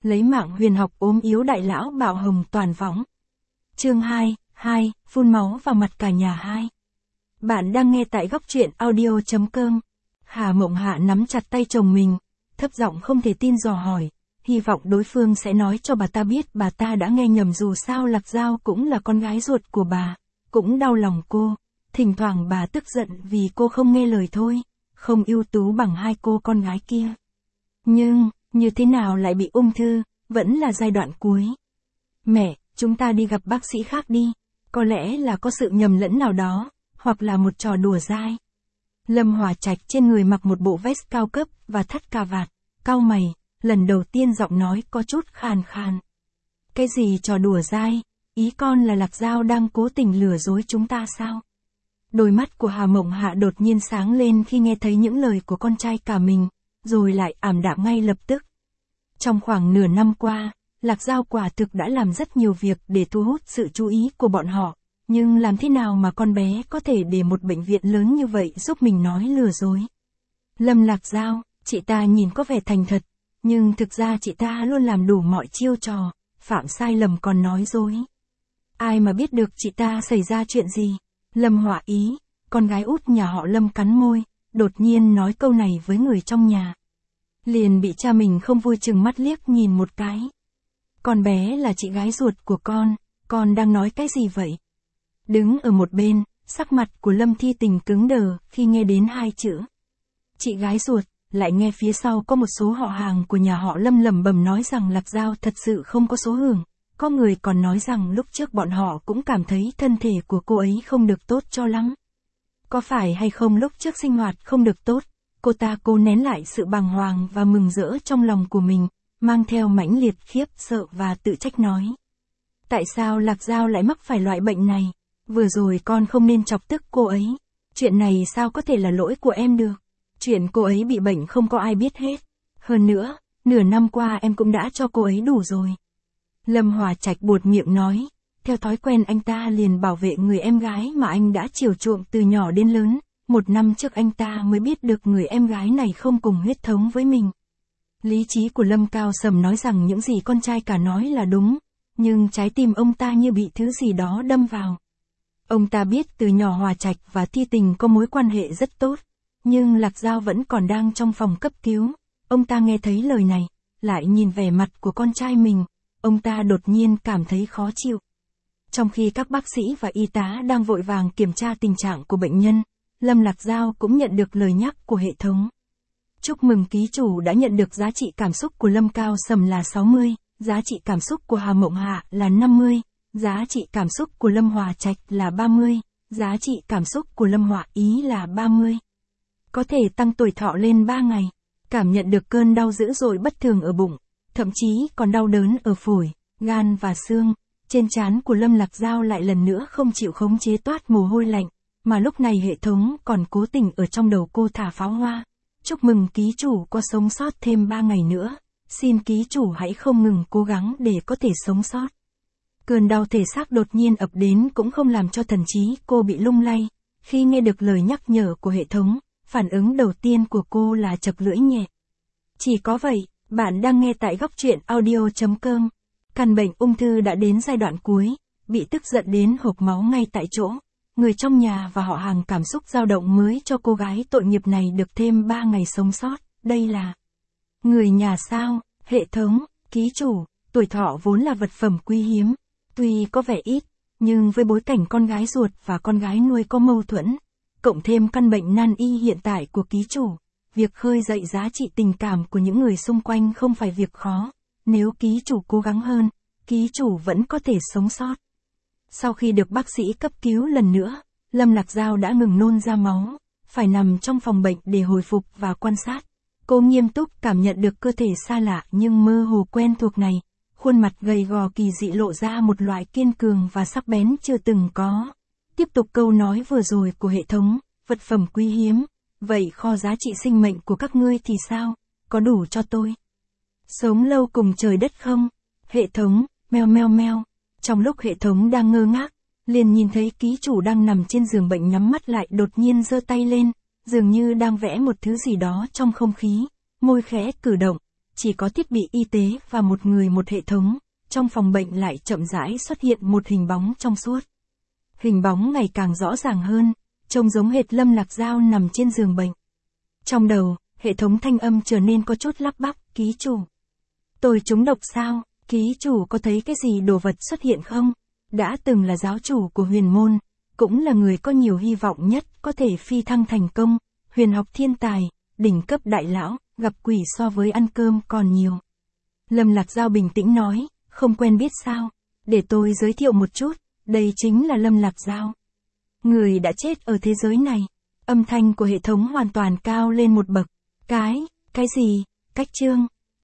lấy mạng huyền học ốm yếu đại lão bạo hồng toàn võng. Chương 2, phun máu vào mặt cả nhà 2. Bạn đang nghe tại góc truyện audio.com. Hà Mộng Hạ nắm chặt tay chồng mình, thấp giọng không thể tin dò hỏi, hy vọng đối phương sẽ nói cho bà ta biết bà ta đã nghe nhầm, dù sao Lạc Giao cũng là con gái ruột của bà, cũng đau lòng cô, thỉnh thoảng bà tức giận vì cô không nghe lời thôi, không ưu tú bằng hai cô con gái kia. Nhưng, như thế nào lại bị ung thư, vẫn là giai đoạn cuối. Mẹ, chúng ta đi gặp bác sĩ khác đi, có lẽ là có sự nhầm lẫn nào đó, hoặc là một trò đùa dai. Lâm Hòa Trạch trên người mặc một bộ vest cao cấp và thắt cà vạt, cau mày, lần đầu tiên giọng nói có chút khàn khàn. Cái gì trò đùa dai, ý con là Lạc Giao đang cố tình lừa dối chúng ta sao? Đôi mắt của Hà Mộng Hạ đột nhiên sáng lên khi nghe thấy những lời của con trai cả mình, rồi lại ảm đạm ngay lập tức. Trong khoảng nửa năm qua, Lạc Giao quả thực đã làm rất nhiều việc để thu hút sự chú ý của bọn họ, nhưng làm thế nào mà con bé có thể để một bệnh viện lớn như vậy giúp mình nói lừa dối? Lâm Lạc Giao, chị ta nhìn có vẻ thành thật, nhưng thực ra chị ta luôn làm đủ mọi chiêu trò, phạm sai lầm còn nói dối. Ai mà biết được chị ta xảy ra chuyện gì? Lâm Họa Ý, con gái út nhà họ Lâm cắn môi, đột nhiên nói câu này với người trong nhà. Liền bị cha mình không vui chừng mắt liếc nhìn một cái. Con bé là chị gái ruột của con đang nói cái gì vậy? Đứng ở một bên, sắc mặt của Lâm Thi Tình cứng đờ khi nghe đến hai chữ. Chị gái ruột, lại nghe phía sau có một số họ hàng của nhà họ Lâm lẩm bẩm nói rằng Lạc Giao thật sự không có số hưởng. Có người còn nói rằng lúc trước bọn họ cũng cảm thấy thân thể của cô ấy không được tốt cho lắm. Có phải hay không lúc trước sinh hoạt không được tốt, cô ta cố nén lại sự bàng hoàng và mừng rỡ trong lòng của mình, mang theo mãnh liệt khiếp sợ và tự trách nói. Tại sao Lạc Giao lại mắc phải loại bệnh này? Vừa rồi con không nên chọc tức cô ấy. Chuyện này sao có thể là lỗi của em được? Chuyện cô ấy bị bệnh không có ai biết hết. Hơn nữa, nửa năm qua em cũng đã cho cô ấy đủ rồi. Lâm Hòa Trạch buột miệng nói, theo thói quen anh ta liền bảo vệ người em gái mà anh đã chiều chuộng từ nhỏ đến lớn. Một năm trước anh ta mới biết được người em gái này không cùng huyết thống với mình. Lý trí của Lâm Cao Sầm nói rằng những gì con trai cả nói là đúng, nhưng trái tim ông ta như bị thứ gì đó đâm vào. Ông ta biết từ nhỏ Hòa Trạch và Thi Tình có mối quan hệ rất tốt, nhưng Lạc Giao vẫn còn đang trong phòng cấp cứu. Ông ta nghe thấy lời này, lại nhìn vẻ mặt của con trai mình, ông ta đột nhiên cảm thấy khó chịu. Trong khi các bác sĩ và y tá đang vội vàng kiểm tra tình trạng của bệnh nhân, Lâm Lạc Giao cũng nhận được lời nhắc của hệ thống. Chúc mừng ký chủ đã nhận được giá trị cảm xúc của Lâm Cao Sầm là 60, giá trị cảm xúc của Hà Mộng Hạ là 50, giá trị cảm xúc của Lâm Hòa Trạch là 30, giá trị cảm xúc của Lâm Họa Ý là 30. Có thể tăng tuổi thọ lên 3 ngày, cảm nhận được cơn đau dữ dội bất thường ở bụng, thậm chí còn đau đớn ở phổi, gan và xương. Trên trán của Lâm Lạc Giao lại lần nữa không chịu khống chế toát mồ hôi lạnh, mà lúc này hệ thống còn cố tình ở trong đầu cô thả pháo hoa. Chúc mừng ký chủ có sống sót thêm 3 ngày nữa, xin ký chủ hãy không ngừng cố gắng để có thể sống sót. Cơn đau thể xác đột nhiên ập đến cũng không làm cho thần trí cô bị lung lay. Khi nghe được lời nhắc nhở của hệ thống, phản ứng đầu tiên của cô là chập lưỡi nhẹ. Chỉ có vậy, bạn đang nghe tại góc truyện audio.com. Căn bệnh ung thư đã đến giai đoạn cuối, bị tức giận đến hộc máu ngay tại chỗ. Người trong nhà và họ hàng cảm xúc dao động mới cho cô gái tội nghiệp này được thêm 3 ngày sống sót. Đây là người nhà sao? Hệ thống, ký chủ, tuổi thọ vốn là vật phẩm quý hiếm. Tuy có vẻ ít, nhưng với bối cảnh con gái ruột và con gái nuôi có mâu thuẫn, cộng thêm căn bệnh nan y hiện tại của ký chủ, việc khơi dậy giá trị tình cảm của những người xung quanh không phải việc khó. Nếu ký chủ cố gắng hơn, ký chủ vẫn có thể sống sót. Sau khi được bác sĩ cấp cứu lần nữa, Lâm Lạc Giao đã ngừng nôn ra máu, phải nằm trong phòng bệnh để hồi phục và quan sát. Cô nghiêm túc cảm nhận được cơ thể xa lạ nhưng mơ hồ quen thuộc này, khuôn mặt gầy gò kỳ dị lộ ra một loại kiên cường và sắc bén chưa từng có. Tiếp tục câu nói vừa rồi của hệ thống, vật phẩm quý hiếm, vậy kho giá trị sinh mệnh của các ngươi thì sao, có đủ cho tôi sống lâu cùng trời đất không? Hệ thống, meo meo meo. Trong lúc hệ thống đang ngơ ngác, liền nhìn thấy ký chủ đang nằm trên giường bệnh nhắm mắt lại đột nhiên giơ tay lên, dường như đang vẽ một thứ gì đó trong không khí, môi khẽ cử động, chỉ có thiết bị y tế và một người một hệ thống, trong phòng bệnh lại chậm rãi xuất hiện một hình bóng trong suốt. Hình bóng ngày càng rõ ràng hơn, trông giống hệt Lâm Lạc Dao nằm trên giường bệnh. Trong đầu, hệ thống thanh âm trở nên có chút lắp bắp, ký chủ. Tôi trúng độc sao? Ký chủ có thấy cái gì đồ vật xuất hiện không? Đã từng là giáo chủ của huyền môn, cũng là người có nhiều hy vọng nhất có thể phi thăng thành công, huyền học thiên tài, đỉnh cấp đại lão, gặp quỷ so với ăn cơm còn nhiều. Lâm Lạc Dao bình tĩnh nói, không quen biết sao? Để tôi giới thiệu một chút, đây chính là Lâm Lạc Dao. Người đã chết ở thế giới này. Âm thanh của hệ thống hoàn toàn cao lên một bậc. Cái gì? Cách chương.